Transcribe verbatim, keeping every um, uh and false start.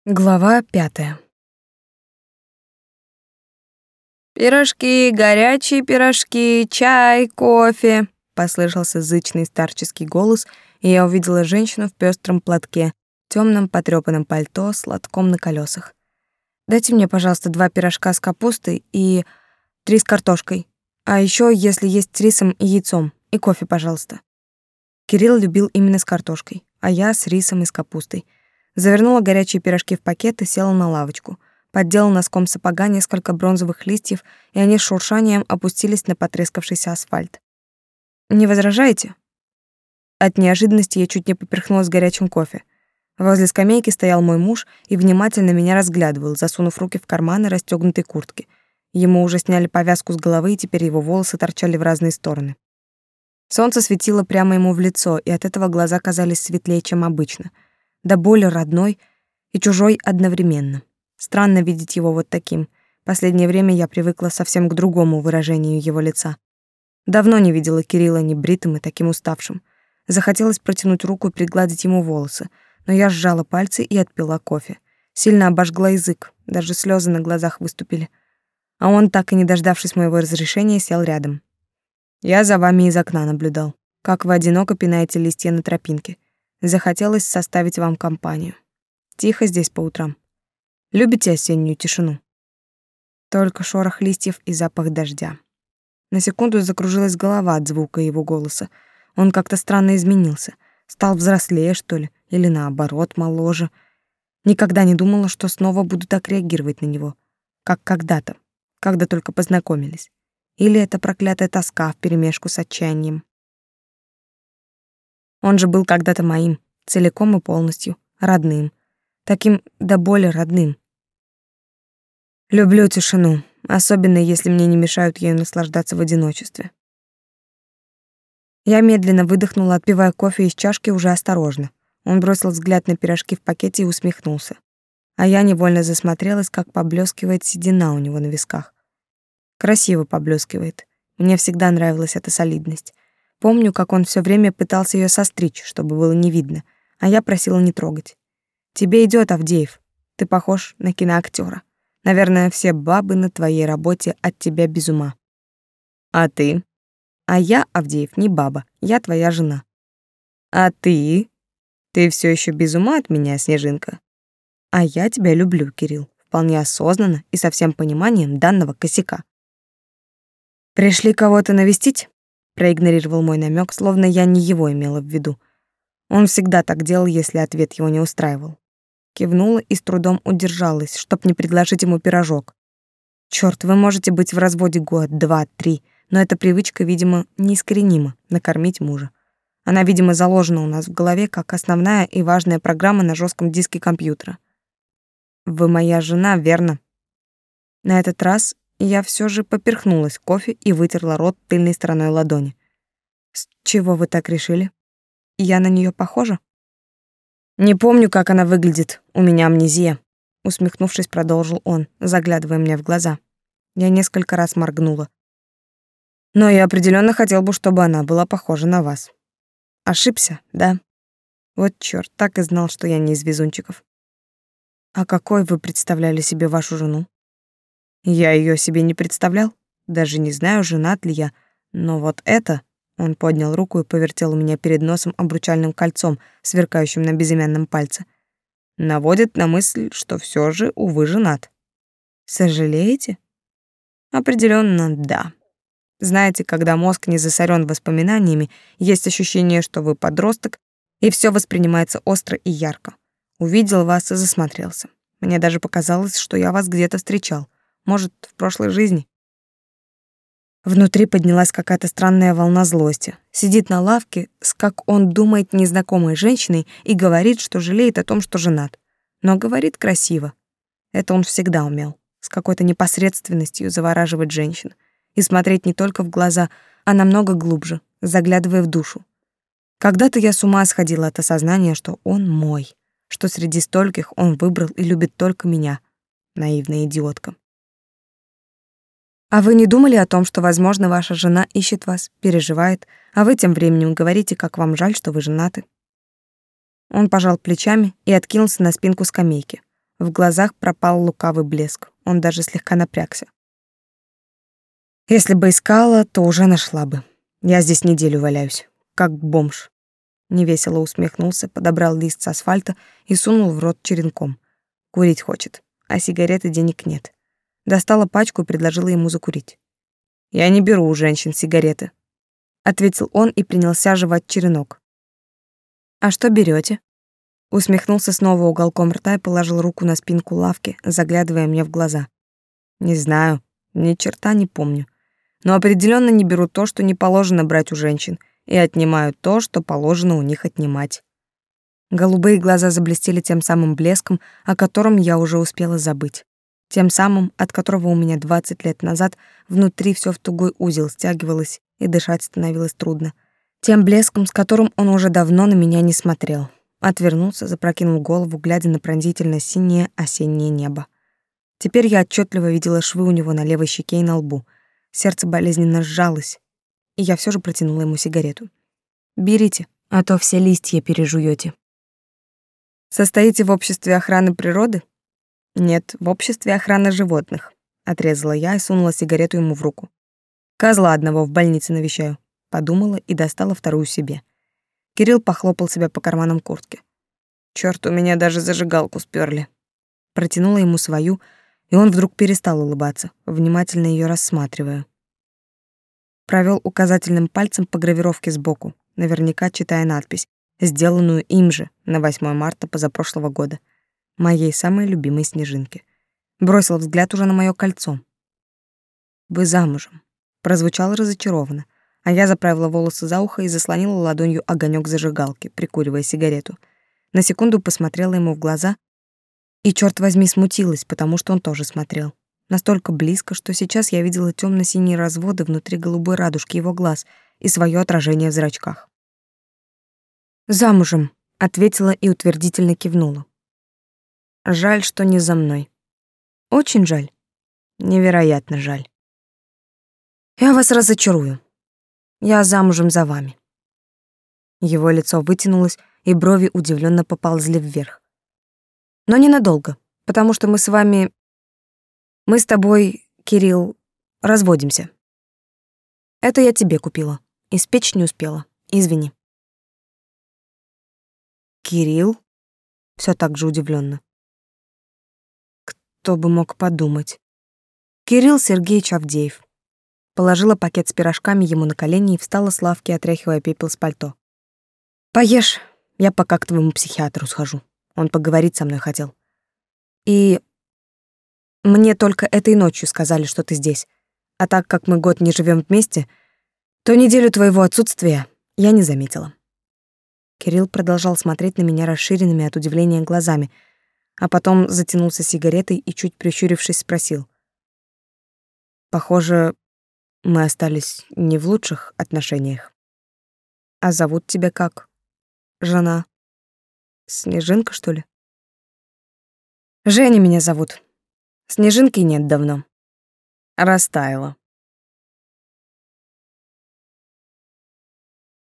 Глава пятая. «Пирожки, горячие пирожки, чай, кофе», — послышался зычный старческий голос, и я увидела женщину в пестром платке, темном потрёпанном пальто с лотком на колесах. «Дайте мне, пожалуйста, два пирожка с капустой и три с картошкой, а еще, если есть с рисом и яйцом, и кофе, пожалуйста». Кирилл любил именно с картошкой, а я с рисом и с капустой. Завернула горячие пирожки в пакет и села на лавочку. Поддела носком сапога несколько бронзовых листьев, и они с шуршанием опустились на потрескавшийся асфальт. «Не возражаете?» От неожиданности я чуть не поперхнулась горячим кофе. Возле скамейки стоял мой муж и внимательно меня разглядывал, засунув руки в карманы расстёгнутой куртки. Ему уже сняли повязку с головы, и теперь его волосы торчали в разные стороны. Солнце светило прямо ему в лицо, и от этого глаза казались светлее, чем обычно. До боли родной и чужой одновременно. Странно видеть его вот таким. Последнее время я привыкла совсем к другому выражению его лица. Давно не видела Кирилла ни бритым и таким уставшим. Захотелось протянуть руку и пригладить ему волосы, но я сжала пальцы и отпила кофе. Сильно обожгла язык, даже слезы на глазах выступили. А он, так и не дождавшись моего разрешения, сел рядом. «Я за вами из окна наблюдал, как вы одиноко пинаете листья на тропинке. Захотелось составить вам компанию. Тихо здесь по утрам. Любите осеннюю тишину?» Только шорох листьев и запах дождя. На секунду закружилась голова от звука его голоса. Он как-то странно изменился. Стал взрослее, что ли, или наоборот, моложе. Никогда не думала, что снова буду так реагировать на него, как когда-то, когда только познакомились. Или это проклятая тоска вперемешку с отчаянием. Он же был когда-то моим, целиком и полностью, родным. Таким до боли родным. Люблю тишину, особенно если мне не мешают ею наслаждаться в одиночестве. Я медленно выдохнула, отпивая кофе из чашки уже осторожно. Он бросил взгляд на пирожки в пакете и усмехнулся. А я невольно засмотрелась, как поблескивает седина у него на висках. Красиво поблескивает. Мне всегда нравилась эта солидность. Помню, как он все время пытался ее состричь, чтобы было не видно, а я просила не трогать. «Тебе идет, Авдеев. Ты похож на киноактера. Наверное, все бабы на твоей работе от тебя без ума». «А ты?» «А я, Авдеев, не баба. Я твоя жена». «А ты?» «Ты все еще без ума от меня, Снежинка?» «А я тебя люблю, Кирилл, вполне осознанно и со всем пониманием данного косяка». «Пришли кого-то навестить?» Проигнорировал мой намек, словно я не его имела в виду. Он всегда так делал, если ответ его не устраивал. Кивнула и с трудом удержалась, чтоб не предложить ему пирожок. Чёрт, вы можете быть в разводе год, два, три, но эта привычка, видимо, неискоренима — накормить мужа. Она, видимо, заложена у нас в голове как основная и важная программа на жестком диске компьютера. Вы моя жена, верно? На этот раз я все же поперхнулась кофе и вытерла рот тыльной стороной ладони. С чего вы так решили? Я на нее похожа? Не помню, как она выглядит. У меня амнезия, усмехнувшись, продолжил он, заглядывая мне в глаза. Я несколько раз моргнула. Но я определенно хотел бы, чтобы она была похожа на вас. Ошибся, да? Вот чёрт, так и знал, что я не из везунчиков. А какой вы представляли себе вашу жену? Я ее себе не представлял, даже не знаю, женат ли я, но вот это... Он поднял руку и повертел у меня перед носом обручальным кольцом, сверкающим на безымянном пальце. Наводит на мысль, что все же, увы, женат. Сожалеете? Определенно, да. Знаете, когда мозг не засорен воспоминаниями, есть ощущение, что вы подросток, и все воспринимается остро и ярко. Увидел вас и засмотрелся. Мне даже показалось, что я вас где-то встречал. Может, в прошлой жизни. Внутри поднялась какая-то странная волна злости. Сидит на лавке с, как он думает, незнакомой женщиной и говорит, что жалеет о том, что женат. Но говорит красиво. Это он всегда умел. С какой-то непосредственностью завораживать женщин. И смотреть не только в глаза, а намного глубже, заглядывая в душу. Когда-то я с ума сходила от осознания, что он мой. Что среди стольких он выбрал и любит только меня. Наивная идиотка. А вы не думали о том, что, возможно, ваша жена ищет вас, переживает, а вы тем временем говорите, как вам жаль, что вы женаты? Он пожал плечами и откинулся на спинку скамейки. В глазах пропал лукавый блеск. Он даже слегка напрягся. Если бы искала, то уже нашла бы. Я здесь неделю валяюсь, как бомж. Невесело усмехнулся, подобрал лист с асфальта и сунул в рот черенком. Курить хочет, а сигареты денег нет. Достала пачку и предложила ему закурить. «Я не беру у женщин сигареты», — ответил он и принялся жевать черенок. «А что берете? Усмехнулся снова уголком рта и положил руку на спинку лавки, заглядывая мне в глаза. «Не знаю, ни черта не помню. Но определенно не беру то, что не положено брать у женщин, и отнимаю то, что положено у них отнимать». Голубые глаза заблестели тем самым блеском, о котором я уже успела забыть. Тем самым, от которого у меня двадцать лет назад внутри все в тугой узел стягивалось и дышать становилось трудно. Тем блеском, с которым он уже давно на меня не смотрел. Отвернулся, запрокинул голову, глядя на пронзительно синее осеннее небо. Теперь я отчетливо видела швы у него на левой щеке и на лбу. Сердце болезненно сжалось, и я все же протянула ему сигарету. «Берите, а то все листья пережуете». «Состоите в обществе охраны природы?» «Нет, в обществе охраны животных», — отрезала я и сунула сигарету ему в руку. «Козла одного в больнице навещаю», — подумала и достала вторую себе. Кирилл похлопал себя по карманам куртки. «Чёрт, у меня даже зажигалку спёрли». Протянула ему свою, и он вдруг перестал улыбаться, внимательно её рассматривая. Провёл указательным пальцем по гравировке сбоку, наверняка читая надпись, сделанную им же на восьмое марта позапрошлого года, моей самой любимой снежинки. Бросил взгляд уже на моё кольцо. «Вы замужем», — прозвучало разочарованно, а я заправила волосы за ухо и заслонила ладонью огонёк зажигалки, прикуривая сигарету. На секунду посмотрела ему в глаза и, чёрт возьми, смутилась, потому что он тоже смотрел. Настолько близко, что сейчас я видела тёмно-синие разводы внутри голубой радужки его глаз и своё отражение в зрачках. «Замужем», — ответила и утвердительно кивнула. «Жаль, что не за мной. Очень жаль. Невероятно жаль. Я вас разочарую. Я замужем за вами». Его лицо вытянулось, и брови удивлённо поползли вверх. «Но ненадолго, потому что мы с вами... Мы с тобой, Кирилл, разводимся. Это я тебе купила. Испечь не успела. Извини». «Кирилл?» Всё так же удивлённо. Кто бы мог подумать. Кирилл Сергеевич Авдеев. Положила пакет с пирожками ему на колени и встала с лавки, отряхивая пепел с пальто. «Поешь, я пока к твоему психиатру схожу. Он поговорить со мной хотел. И мне только этой ночью сказали, что ты здесь. А так как мы год не живем вместе, то неделю твоего отсутствия я не заметила». Кирилл продолжал смотреть на меня расширенными от удивления глазами, а потом затянулся сигаретой и, чуть прищурившись, спросил: «Похоже, мы остались не в лучших отношениях. А зовут тебя как? Жена? Снежинка, что ли?» «Женя меня зовут. Снежинки нет давно. Растаяла».